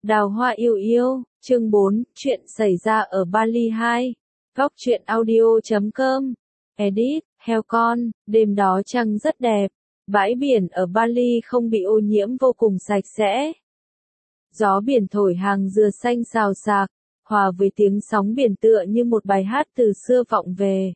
Đào Hoa yêu yêu, chương 4, chuyện xảy ra ở Bali 2. Góc truyện audio.com. Edit, heo con, đêm đó trăng rất đẹp. Bãi biển ở Bali không bị ô nhiễm, vô cùng sạch sẽ. Gió biển thổi hàng dừa xanh xào xạc, hòa với tiếng sóng biển tựa như một bài hát từ xưa vọng về.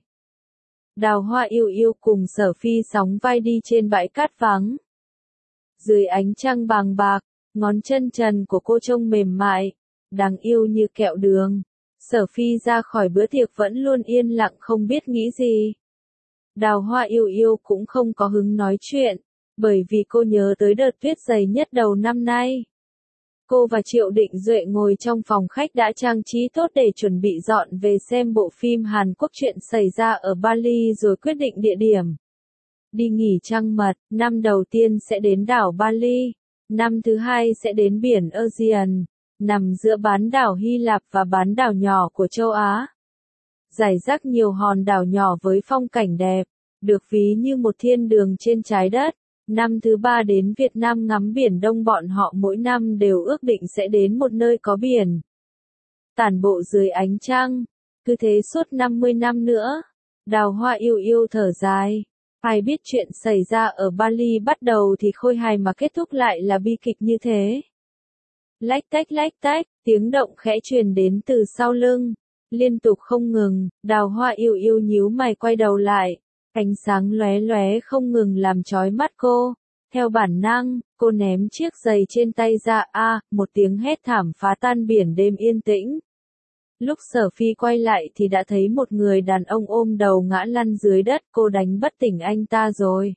Đào Hoa yêu yêu cùng Sở Phi sóng vai đi trên bãi cát vắng. Dưới ánh trăng bàng bạc, ngón chân trần của cô trông mềm mại, đáng yêu như kẹo đường. Sở Phi ra khỏi bữa tiệc vẫn luôn yên lặng không biết nghĩ gì. Đào Hoa yêu yêu cũng không có hứng nói chuyện, bởi vì cô nhớ tới đợt tuyết dày nhất đầu năm nay. Cô và Triệu Định Duệ ngồi trong phòng khách đã trang trí tốt để chuẩn bị dọn về xem bộ phim Hàn Quốc chuyện xảy ra ở Bali rồi quyết định địa điểm. Đi nghỉ trăng mật, năm đầu tiên sẽ đến đảo Bali, năm thứ hai sẽ đến biển Aegean, nằm giữa bán đảo Hy Lạp và bán đảo nhỏ của châu Á. Rải rác nhiều hòn đảo nhỏ với phong cảnh đẹp, được ví như một thiên đường trên trái đất. Năm thứ ba đến Việt Nam ngắm biển Đông, bọn họ mỗi năm đều ước định sẽ đến một nơi có biển. Tản bộ dưới ánh trăng, cứ thế suốt 50 năm nữa. Đào Hoa yêu yêu thở dài. Ai biết chuyện xảy ra ở Bali bắt đầu thì khôi hài mà kết thúc lại là bi kịch như thế. Lách tách, tiếng động khẽ truyền đến từ sau lưng, liên tục không ngừng. Đào Hoa yêu yêu nhíu mày quay đầu lại. Ánh sáng lóe lóe không ngừng làm chói mắt cô. Theo bản năng, cô ném chiếc giày trên tay ra. Một tiếng hét thảm phá tan biển đêm yên tĩnh. Lúc Sở Phi quay lại thì đã thấy một người đàn ông ôm đầu ngã lăn dưới đất, cô đánh bất tỉnh anh ta rồi.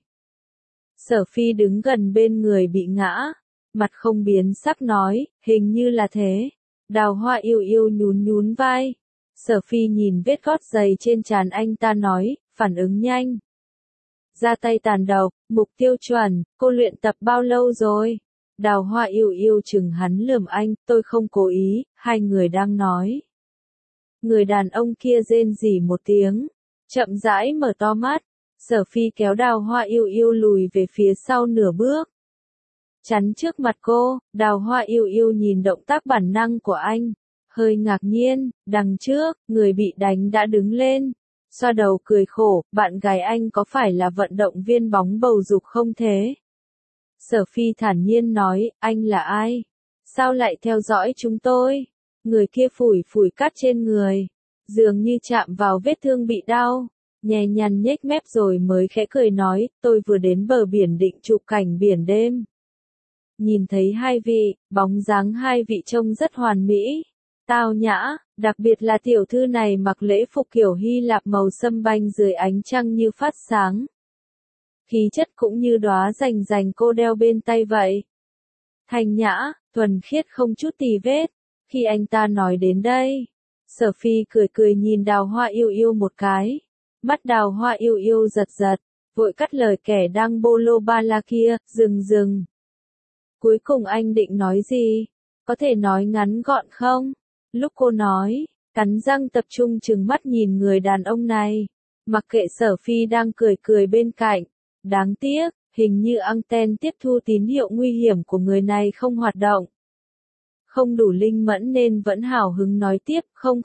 Sở Phi đứng gần bên người bị ngã, mặt không biến sắc nói, hình như là thế. Đào Hoa yêu yêu nhún vai. Sở Phi nhìn vết gót giày trên trán anh ta nói, phản ứng nhanh. Ra tay tàn độc, mục tiêu chuẩn, cô luyện tập bao lâu rồi? Đào Hoa yêu yêu chừng hắn lườm anh, tôi không cố ý, hai người đang nói. Người đàn ông kia rên rỉ một tiếng, chậm rãi mở to mắt. Sở Phi kéo Đào Hoa yêu yêu lùi về phía sau nửa bước, chắn trước mặt cô. Đào Hoa yêu yêu nhìn động tác bản năng của anh, hơi ngạc nhiên. Đằng trước, người bị đánh đã đứng lên, xoa đầu cười khổ, bạn gái anh có phải là vận động viên bóng bầu dục không thế? Sở Phi thản nhiên nói, anh là ai? Sao lại theo dõi chúng tôi? Người kia phủi cát trên người, dường như chạm vào vết thương bị đau, nhè nhăn nhếch mép rồi mới khẽ cười nói, tôi vừa đến bờ biển định chụp cảnh biển đêm. Nhìn thấy hai vị, bóng dáng hai vị trông rất hoàn mỹ, tao nhã, đặc biệt là tiểu thư này mặc lễ phục kiểu Hy Lạp màu sâm banh dưới ánh trăng như phát sáng. Khí chất cũng như đóa rành cô đeo bên tay vậy. Thanh nhã, thuần khiết không chút tì vết. Khi anh ta nói đến đây, Sở Phi cười nhìn Đào Hoa yêu yêu một cái. Mắt Đào Hoa yêu yêu giật, vội cắt lời kẻ đang bolo ba la kia, dừng. Cuối cùng anh định nói gì? Có thể nói ngắn gọn không? Lúc cô nói, cắn răng tập trung trừng mắt nhìn người đàn ông này. Mặc kệ Sở Phi đang cười bên cạnh. Đáng tiếc, hình như anten tiếp thu tín hiệu nguy hiểm của người này không hoạt động. Không đủ linh mẫn nên vẫn hào hứng nói tiếp, không.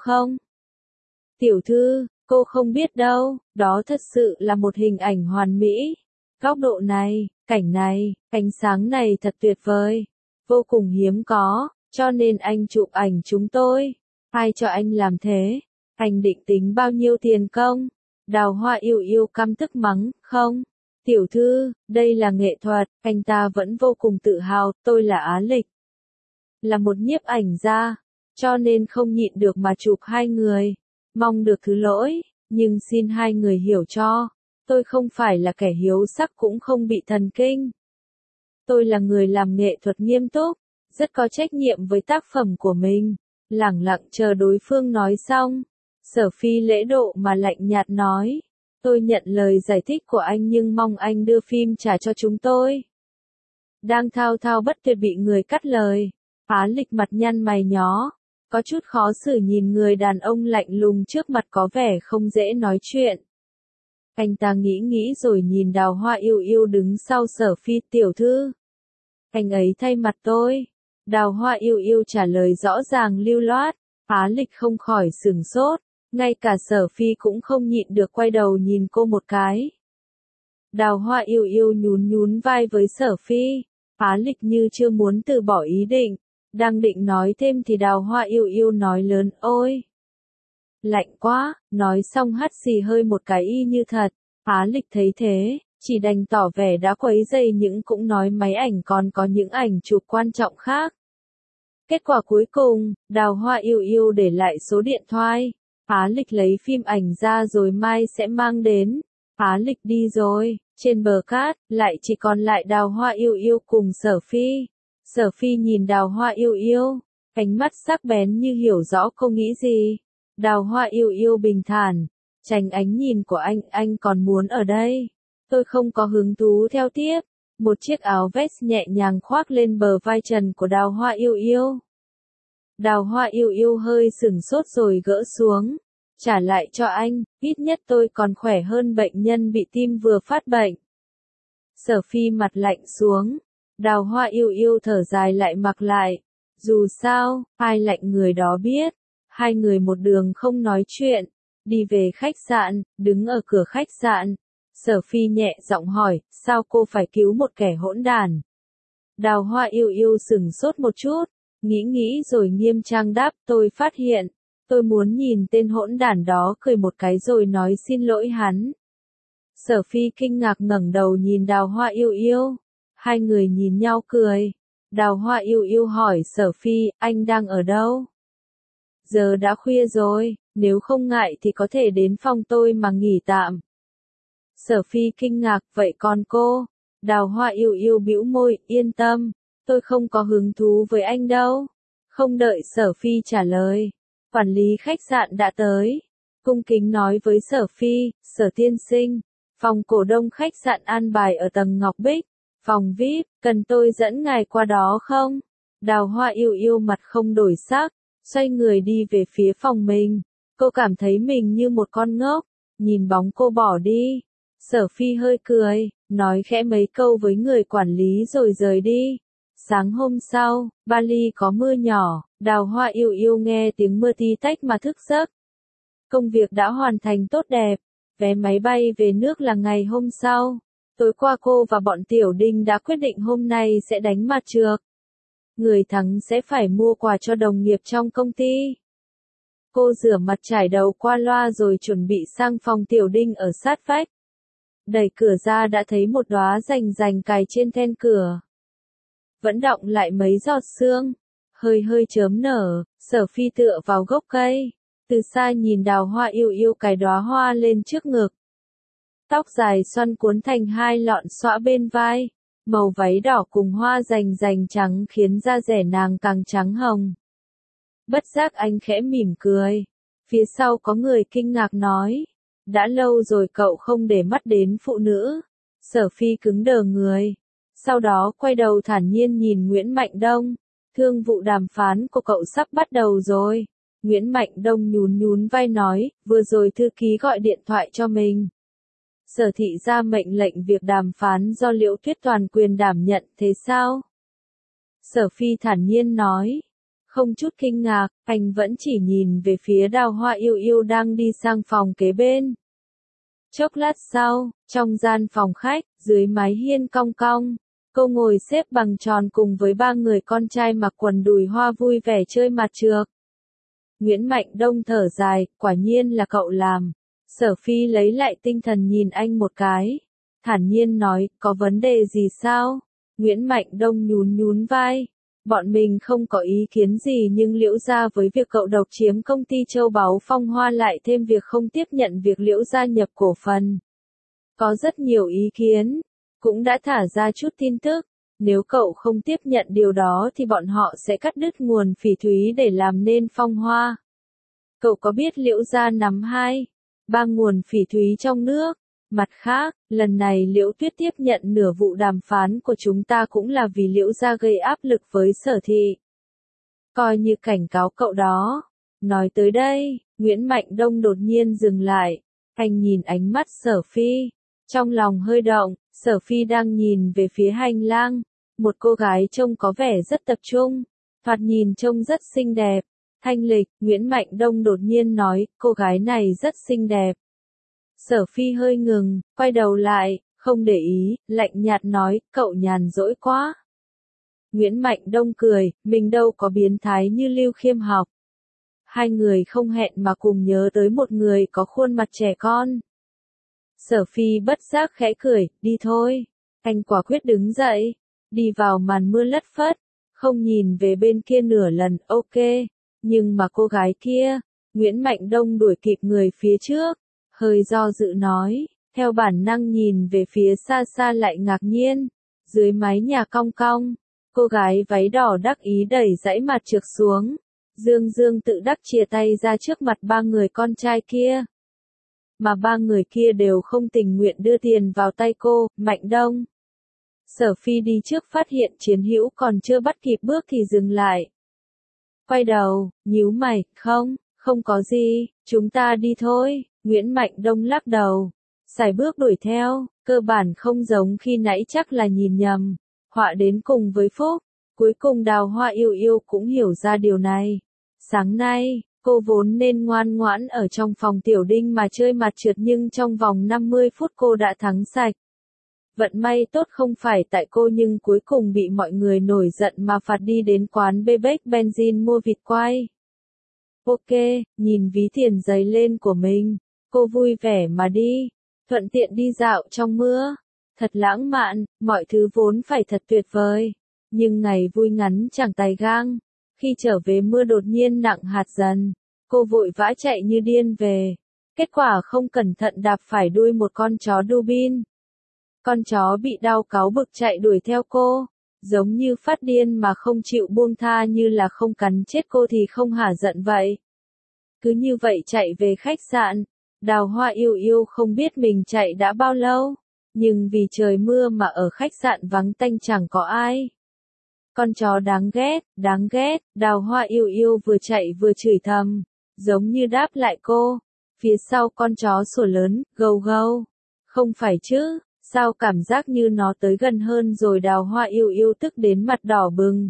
Tiểu thư, cô không biết đâu, đó thật sự là một hình ảnh hoàn mỹ. Góc độ này, cảnh này, ánh sáng này thật tuyệt vời, vô cùng hiếm có, cho nên anh chụp ảnh chúng tôi. Ai cho anh làm thế? Anh định tính bao nhiêu tiền công? Đào Hoa yêu yêu căm tức mắng, không. Tiểu thư, đây là nghệ thuật. Anh ta vẫn vô cùng tự hào, tôi là Á Lịch, là một nhiếp ảnh gia, cho nên không nhịn được mà chụp hai người. Mong được thứ lỗi, nhưng xin hai người hiểu cho, tôi không phải là kẻ hiếu sắc cũng không bị thần kinh. Tôi là người làm nghệ thuật nghiêm túc, rất có trách nhiệm với tác phẩm của mình. Lẳng lặng chờ đối phương nói xong, Sở Phi lễ độ mà lạnh nhạt nói, tôi nhận lời giải thích của anh nhưng mong anh đưa phim trả cho chúng tôi. Đang thao bất tuyệt bị người cắt lời. Á Lịch mặt nhăn mày nhó, có chút khó xử nhìn người đàn ông lạnh lùng trước mặt có vẻ không dễ nói chuyện. Anh ta nghĩ rồi nhìn Đào Hoa yêu yêu đứng sau Sở Phi, tiểu thư. Anh ấy thay mặt tôi. Đào Hoa yêu yêu trả lời rõ ràng lưu loát, Á Lịch không khỏi sửng sốt, ngay cả Sở Phi cũng không nhịn được quay đầu nhìn cô một cái. Đào Hoa yêu yêu nhún nhún vai với Sở Phi, Á Lịch như chưa muốn từ bỏ ý định, đang định nói thêm thì Đào Hoa yêu yêu nói lớn, ôi! Lạnh quá, nói xong hắt xì hơi một cái y như thật, Á Lịch thấy thế, chỉ đành tỏ vẻ đã quấy dày những cũng nói máy ảnh còn có những ảnh chụp quan trọng khác. Kết quả cuối cùng, Đào Hoa yêu yêu để lại số điện thoại, Á Lịch lấy phim ảnh ra rồi mai sẽ mang đến. Á Lịch đi rồi, trên bờ cát, lại chỉ còn lại Đào Hoa yêu yêu cùng Sở Phi. Sở Phi nhìn Đào Hoa yêu yêu, ánh mắt sắc bén như hiểu rõ cô nghĩ gì. Đào Hoa yêu yêu bình thản, tránh ánh nhìn của anh còn muốn ở đây. Tôi không có hứng thú theo tiếp. Một chiếc áo vest nhẹ nhàng khoác lên bờ vai trần của Đào Hoa yêu yêu. Đào Hoa yêu yêu hơi sửng sốt rồi gỡ xuống. Trả lại cho anh, ít nhất tôi còn khỏe hơn bệnh nhân bị tim vừa phát bệnh. Sở Phi mặt lạnh xuống. Đào Hoa yêu yêu thở dài lại mặc lại. Dù sao, ai lạnh người đó biết. Hai người một đường không nói chuyện. Đi về khách sạn, đứng ở cửa khách sạn. Sở Phi nhẹ giọng hỏi, sao cô phải cứu một kẻ hỗn đản? Đào Hoa yêu yêu sửng sốt một chút, nghĩ rồi nghiêm trang đáp, tôi phát hiện, tôi muốn nhìn tên hỗn đản đó cười một cái rồi nói xin lỗi hắn. Sở Phi kinh ngạc ngẩng đầu nhìn Đào Hoa yêu yêu, hai người nhìn nhau cười. Đào Hoa yêu yêu hỏi Sở Phi, anh đang ở đâu? Giờ đã khuya rồi, nếu không ngại thì có thể đến phòng tôi mà nghỉ tạm. Sở Phi kinh ngạc, vậy còn cô? Đào Hoa yêu yêu bĩu môi, yên tâm, tôi không có hứng thú với anh đâu. Không đợi Sở Phi trả lời, quản lý khách sạn đã tới. Cung kính nói với Sở Phi, Sở tiên sinh, phòng cổ đông khách sạn an bài ở tầng Ngọc Bích, phòng VIP, cần tôi dẫn ngài qua đó không? Đào Hoa yêu yêu mặt không đổi sắc, xoay người đi về phía phòng mình. Cô cảm thấy mình như một con ngốc, nhìn bóng cô bỏ đi. Sở Phi hơi cười, nói khẽ mấy câu với người quản lý rồi rời đi. Sáng hôm sau, Bali có mưa nhỏ, Đào Hoa yêu yêu nghe tiếng mưa tí tách mà thức giấc. Công việc đã hoàn thành tốt đẹp, vé máy bay về nước là ngày hôm sau. Tối qua cô và bọn Tiểu Đinh đã quyết định hôm nay sẽ đánh mặt trược. Người thắng sẽ phải mua quà cho đồng nghiệp trong công ty. Cô rửa mặt trải đầu qua loa rồi chuẩn bị sang phòng Tiểu Đinh ở sát vách. Đẩy cửa ra đã thấy một đóa rành rành cài trên then cửa. Vẫn đọng lại mấy giọt sương, hơi chớm nở, Sở Phi tựa vào gốc cây, từ xa nhìn Đào Hoa yêu yêu cài đóa hoa lên trước ngực. Tóc dài xoăn cuốn thành hai lọn xõa bên vai, màu váy đỏ cùng hoa rành rành trắng khiến da dẻ nàng càng trắng hồng. Bất giác anh khẽ mỉm cười, phía sau có người kinh ngạc nói. Đã lâu rồi cậu không để mắt đến phụ nữ. Sở Phi cứng đờ người. Sau đó quay đầu thản nhiên nhìn Nguyễn Mạnh Đông. Thương vụ đàm phán của cậu sắp bắt đầu rồi. Nguyễn Mạnh Đông nhún vai nói, vừa rồi thư ký gọi điện thoại cho mình. Sở thị ra mệnh lệnh việc đàm phán do Liễu Tuyết toàn quyền đảm nhận, thế sao? Sở Phi thản nhiên nói. Không chút kinh ngạc, anh vẫn chỉ nhìn về phía Đào Hoa yêu yêu đang đi sang phòng kế bên. Chốc lát sau, trong gian phòng khách, dưới mái hiên cong cong, cô ngồi xếp bằng tròn cùng với ba người con trai mặc quần đùi hoa vui vẻ chơi mặt trược. Nguyễn Mạnh Đông thở dài, quả nhiên là cậu làm. Sở Phi lấy lại tinh thần nhìn anh một cái. Thản nhiên nói, có vấn đề gì sao? Nguyễn Mạnh Đông nhún vai. Bọn mình không có ý kiến gì nhưng Liễu gia với việc cậu độc chiếm công ty châu báu Phong Hoa lại thêm việc không tiếp nhận việc Liễu gia nhập cổ phần. Có rất nhiều ý kiến, cũng đã thả ra chút tin tức, nếu cậu không tiếp nhận điều đó thì bọn họ sẽ cắt đứt nguồn phỉ thúy để làm nên Phong Hoa. Cậu có biết Liễu gia nắm 2-3 nguồn phỉ thúy trong nước? Mặt khác, lần này Liễu Tuyết tiếp nhận nửa vụ đàm phán của chúng ta cũng là vì Liễu gia gây áp lực với Sở thị. Coi như cảnh cáo cậu đó. Nói tới đây, Nguyễn Mạnh Đông đột nhiên dừng lại. Anh nhìn ánh mắt Sở Phi. Trong lòng hơi động, Sở Phi đang nhìn về phía hành lang. Một cô gái trông có vẻ rất tập trung, thoạt nhìn trông rất xinh đẹp. Thanh lịch, Nguyễn Mạnh Đông đột nhiên nói, cô gái này rất xinh đẹp. Sở Phi hơi ngừng, quay đầu lại, không để ý, lạnh nhạt nói, cậu nhàn rỗi quá. Nguyễn Mạnh Đông cười, mình đâu có biến thái như Lưu Khiêm học. Hai người không hẹn mà cùng nhớ tới một người có khuôn mặt trẻ con. Sở Phi bất giác khẽ cười, đi thôi. Anh quả quyết đứng dậy, đi vào màn mưa lất phất, không nhìn về bên kia nửa lần, ok. Nhưng mà cô gái kia, Nguyễn Mạnh Đông đuổi kịp người phía trước, hơi do dự nói, theo bản năng nhìn về phía xa xa lại ngạc nhiên, dưới mái nhà cong cong, cô gái váy đỏ đắc ý đẩy dãy mặt trượt xuống, dương dương tự đắc chia tay ra trước mặt ba người con trai kia. Mà ba người kia đều không tình nguyện đưa tiền vào tay cô, Mạnh Đông. Sở Phi đi trước phát hiện Chiến Hữu còn chưa bắt kịp bước thì dừng lại. Quay đầu, nhíu mày, không có gì, chúng ta đi thôi. Nguyễn Mạnh Đông lắc đầu, sải bước đuổi theo, cơ bản không giống khi nãy chắc là nhìn nhầm. Họa đến cùng với phúc, cuối cùng Đào Hoa Yêu Yêu cũng hiểu ra điều này. Sáng nay, cô vốn nên ngoan ngoãn ở trong phòng Tiểu Đinh mà chơi mặt trượt nhưng trong vòng 50 phút cô đã thắng sạch. Vận may tốt không phải tại cô nhưng cuối cùng bị mọi người nổi giận mà phạt đi đến quán Bebek Benzin mua vịt quay. Ok, nhìn ví tiền giấy lên của mình, cô vui vẻ mà đi, thuận tiện đi dạo trong mưa. Thật lãng mạn, mọi thứ vốn phải thật tuyệt vời. Nhưng ngày vui ngắn chẳng tài gang. Khi trở về mưa đột nhiên nặng hạt dần, cô vội vã chạy như điên về. Kết quả không cẩn thận đạp phải đuôi một con chó Dubin. Con chó bị đau cáu bực chạy đuổi theo cô, giống như phát điên mà không chịu buông tha, như là không cắn chết cô thì không hả giận vậy. Cứ như vậy chạy về khách sạn, Đào Hoa Yêu Yêu không biết mình chạy đã bao lâu, nhưng vì trời mưa mà ở khách sạn vắng tanh chẳng có ai. Con chó đáng ghét, Đào Hoa Yêu Yêu vừa chạy vừa chửi thầm, giống như đáp lại cô. Phía sau con chó sủa lớn, gâu gâu. Không phải chứ, sao cảm giác như nó tới gần hơn rồi. Đào Hoa Yêu Yêu tức đến mặt đỏ bừng.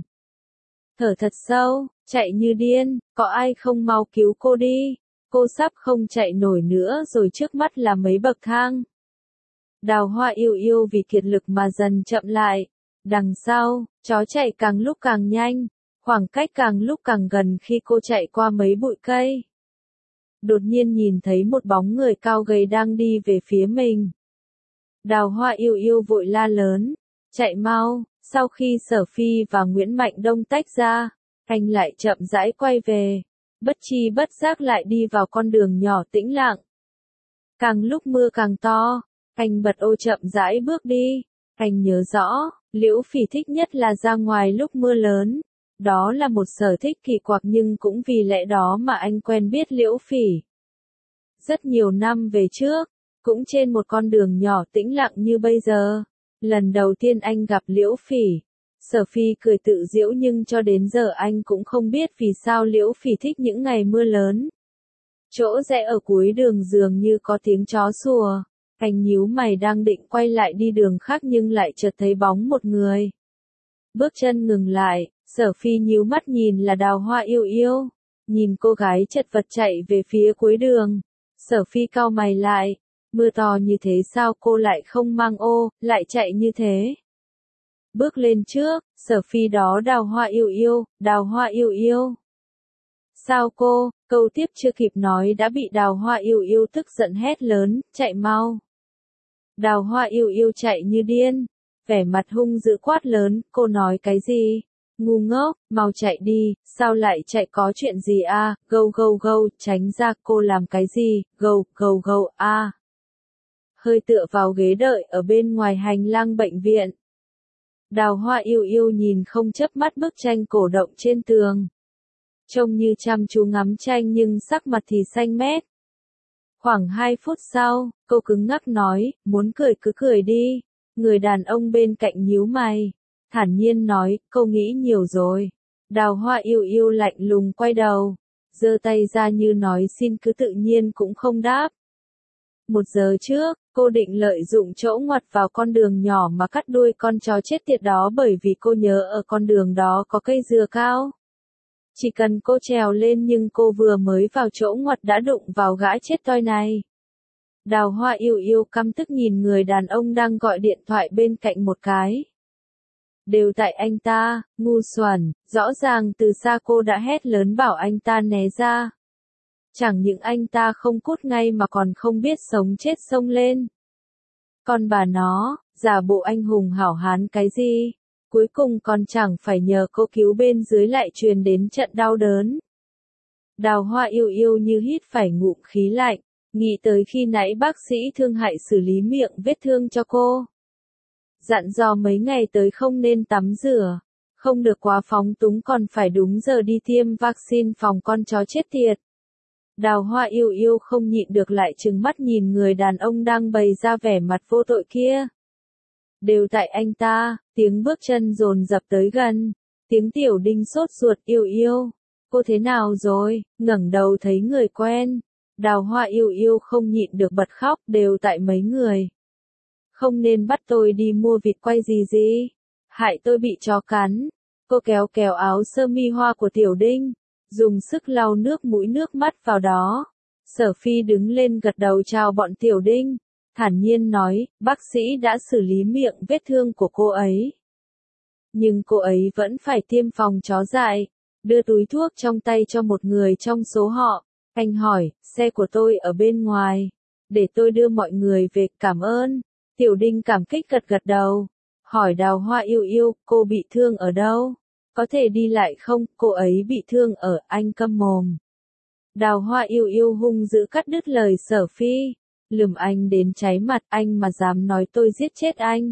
Thở thật sâu, chạy như điên, có ai không mau cứu cô đi. Cô sắp không chạy nổi nữa rồi, trước mắt là mấy bậc thang. Đào Hoa Yêu Yêu vì kiệt lực mà dần chậm lại. Đằng sau, chó chạy càng lúc càng nhanh, khoảng cách càng lúc càng gần khi cô chạy qua mấy bụi cây. Đột nhiên nhìn thấy một bóng người cao gầy đang đi về phía mình. Đào Hoa Yêu Yêu vội la lớn, chạy mau. Sau khi Sở Phi và Nguyễn Mạnh Đông tách ra, anh lại chậm rãi quay về, bất chi bất giác lại đi vào con đường nhỏ tĩnh lặng. Càng lúc mưa càng to, anh bật ô chậm rãi bước đi. Anh nhớ rõ, Liễu Phỉ thích nhất là ra ngoài lúc mưa lớn. Đó là một sở thích kỳ quặc nhưng cũng vì lẽ đó mà anh quen biết Liễu Phỉ. Rất nhiều năm về trước, cũng trên một con đường nhỏ tĩnh lặng như bây giờ, lần đầu tiên anh gặp Liễu Phỉ. Sở Phi cười tự giễu nhưng cho đến giờ anh cũng không biết vì sao Liễu Phỉ thích những ngày mưa lớn. Chỗ rẽ ở cuối đường dường như có tiếng chó sủa. Anh nhíu mày đang định quay lại đi đường khác nhưng lại chợt thấy bóng một người. Bước chân ngừng lại, Sở Phi nhíu mắt nhìn là Đào Hoa Yêu Yêu. Nhìn cô gái chật vật chạy về phía cuối đường. Sở Phi cau mày lại. Mưa to như thế sao cô lại không mang ô, lại chạy như thế? Bước lên trước, Sở Phi đó Đào Hoa Yêu Yêu, Đào Hoa Yêu Yêu. Sao cô, câu tiếp chưa kịp nói đã bị Đào Hoa Yêu Yêu tức giận hét lớn, chạy mau. Đào Hoa Yêu Yêu chạy như điên, vẻ mặt hung dữ quát lớn, cô nói cái gì? Ngu ngốc, mau chạy đi, sao lại chạy có chuyện gì à, gâu gâu gâu, tránh ra, cô làm cái gì, gâu gâu gâu à. Hơi tựa vào ghế đợi ở bên ngoài hành lang bệnh viện. Đào Hoa Yêu Yêu nhìn không chớp mắt bức tranh cổ động trên tường. Trông như chăm chú ngắm tranh nhưng sắc mặt thì xanh mét. Khoảng 2 phút sau, cô cứng ngắc nói, muốn cười cứ cười đi. Người đàn ông bên cạnh nhíu mày, thản nhiên nói, cô nghĩ nhiều rồi. Đào Hoa Yêu Yêu lạnh lùng quay đầu, giơ tay ra như nói xin cứ tự nhiên cũng không đáp. 1 giờ trước, cô định lợi dụng chỗ ngoặt vào con đường nhỏ mà cắt đuôi con chó chết tiệt đó bởi vì cô nhớ ở con đường đó có cây dừa cao. Chỉ cần cô trèo lên nhưng cô vừa mới vào chỗ ngoặt đã đụng vào gã chết toi này. Đào Hoa yêu yêu căm tức nhìn người đàn ông đang gọi điện thoại bên cạnh một cái. Đều tại anh ta, ngu xuẩn, rõ ràng từ xa cô đã hét lớn bảo anh ta né ra. Chẳng những anh ta không cút ngay mà còn không biết sống chết xông lên. Còn bà nó, giả bộ anh hùng hảo hán cái gì, cuối cùng còn chẳng phải nhờ cô cứu bên dưới lại truyền đến trận đau đớn. Đào Hoa yêu yêu như hít phải ngụm khí lạnh, nghĩ tới khi nãy bác sĩ thương hại xử lý miệng vết thương cho cô. Dặn dò mấy ngày tới không nên tắm rửa, không được quá phóng túng còn phải đúng giờ đi tiêm vaccine phòng con chó chết tiệt. Đào Hoa yêu yêu không nhịn được lại trừng mắt nhìn người đàn ông đang bày ra vẻ mặt vô tội kia. Đều tại anh ta, tiếng bước chân dồn dập tới gần, tiếng Tiểu Đinh sốt ruột yêu yêu. Cô thế nào rồi, ngẩng đầu thấy người quen. Đào Hoa yêu yêu không nhịn được bật khóc, đều tại mấy người. Không nên bắt tôi đi mua vịt quay gì, hại tôi bị chó cắn. Cô kéo kéo áo sơ mi hoa của Tiểu Đinh, dùng sức lau nước mũi nước mắt vào đó. Sở Phi đứng lên gật đầu chào bọn Tiểu Đinh, thản nhiên nói, bác sĩ đã xử lý miệng vết thương của cô ấy. Nhưng cô ấy vẫn phải tiêm phòng chó dại, đưa túi thuốc trong tay cho một người trong số họ. Anh hỏi, xe của tôi ở bên ngoài, để tôi đưa mọi người về, cảm ơn. Tiểu Đinh cảm kích gật gật đầu, hỏi Đào Hoa yêu yêu, cô bị thương ở đâu? Có thể đi lại không? Cô ấy bị thương ở, anh câm mồm. Đào Hoa yêu yêu hung dữ cắt đứt lời Sở Phi, lườm anh đến cháy mặt, anh mà dám nói tôi giết chết anh.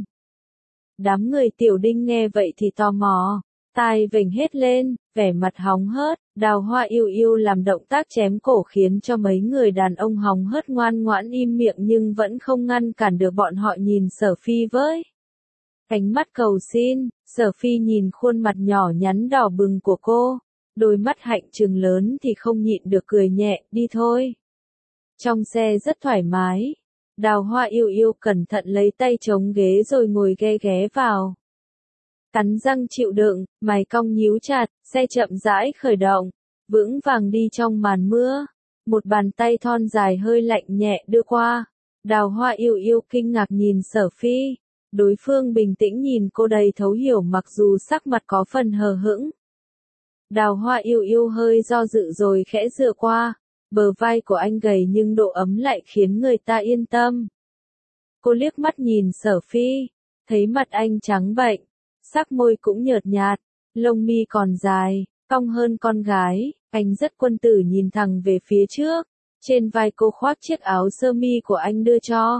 Đám người Tiểu Đinh nghe vậy thì tò mò, tai vểnh hết lên, vẻ mặt hóng hớt. Đào Hoa yêu yêu làm động tác chém cổ khiến cho mấy người đàn ông hóng hớt ngoan ngoãn im miệng nhưng vẫn không ngăn cản được bọn họ nhìn Sở Phi với ánh mắt cầu xin. Sở Phi nhìn khuôn mặt nhỏ nhắn đỏ bừng của cô, đôi mắt hạnh trừng lớn thì không nhịn được cười nhẹ, đi thôi. Trong xe rất thoải mái, Đào Hoa yêu yêu cẩn thận lấy tay chống ghế rồi ngồi ghé vào. Cắn răng chịu đựng, mày cong nhíu chặt, xe chậm rãi khởi động, vững vàng đi trong màn mưa. Một bàn tay thon dài hơi lạnh nhẹ đưa qua. Đào Hoa yêu yêu kinh ngạc nhìn Sở Phi. Đối phương bình tĩnh nhìn cô đầy thấu hiểu mặc dù sắc mặt có phần hờ hững. Đào Hoa yêu yêu hơi do dự rồi khẽ dựa qua. Bờ vai của anh gầy nhưng độ ấm lại khiến người ta yên tâm. Cô liếc mắt nhìn Sở Phi, thấy mặt anh trắng bệch, sắc môi cũng nhợt nhạt, lông mi còn dài, cong hơn con gái. Anh rất quân tử nhìn thẳng về phía trước, trên vai cô khoác chiếc áo sơ mi của anh đưa cho.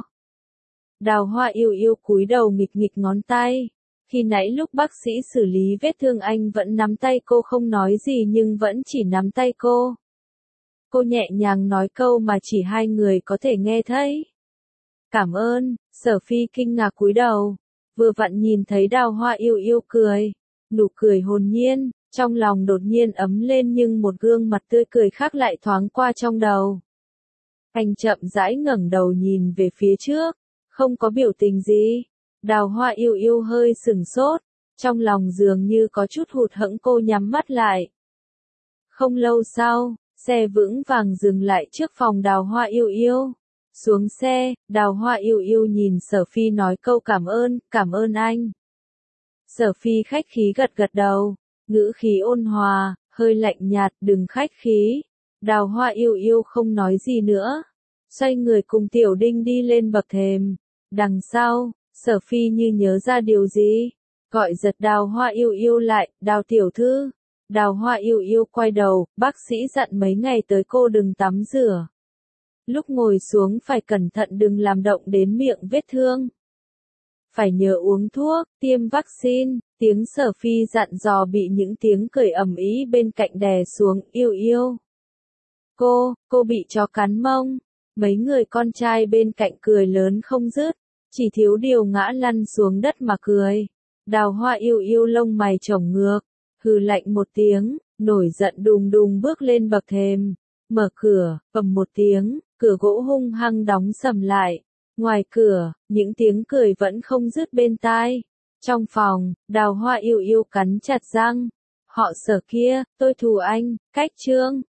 Đào Hoa yêu yêu cúi đầu nghịch nghịch ngón tay. Khi nãy lúc bác sĩ xử lý vết thương anh vẫn nắm tay cô không nói gì nhưng vẫn chỉ nắm tay cô. Cô nhẹ nhàng nói câu mà chỉ hai người có thể nghe thấy. Cảm ơn. Sở Phi kinh ngạc cúi đầu, vừa vặn nhìn thấy Đào Hoa yêu yêu cười, nụ cười hồn nhiên, trong lòng đột nhiên ấm lên nhưng một gương mặt tươi cười khác lại thoáng qua trong đầu. Anh chậm rãi ngẩng đầu nhìn về phía trước, không có biểu tình gì. Đào Hoa yêu yêu hơi sừng sốt, trong lòng dường như có chút hụt hẫng, cô nhắm mắt lại. Không lâu sau, xe vững vàng dừng lại trước phòng Đào Hoa yêu yêu. Xuống xe, Đào Hoa yêu yêu nhìn Sở Phi nói câu cảm ơn anh. Sở Phi khách khí gật gật đầu, ngữ khí ôn hòa, hơi lạnh nhạt, đừng khách khí. Đào Hoa yêu yêu không nói gì nữa, xoay người cùng Tiểu Đinh đi lên bậc thềm. Đằng sau, Sở Phi như nhớ ra điều gì, gọi giật Đào Hoa yêu yêu lại, Đào tiểu thư. Đào Hoa yêu yêu quay đầu, bác sĩ dặn mấy ngày tới cô đừng tắm rửa. Lúc ngồi xuống phải cẩn thận đừng làm động đến miệng vết thương. Phải nhớ uống thuốc, tiêm vaccine. Tiếng Sở Phi dặn dò bị những tiếng cười ầm ĩ bên cạnh đè xuống, yêu yêu. Cô bị chó cắn mông. Mấy người con trai bên cạnh cười lớn không dứt, chỉ thiếu điều ngã lăn xuống đất mà cười. Đào Hoa yêu yêu lông mày chổng ngược, hừ lạnh một tiếng, nổi giận đùng đùng bước lên bậc thềm, mở cửa, ầm một tiếng, cửa gỗ hung hăng đóng sầm lại. Ngoài cửa, những tiếng cười vẫn không dứt bên tai. Trong phòng, Đào Hoa yêu yêu cắn chặt răng, Họ Sở kia, tôi thù anh, cách chương.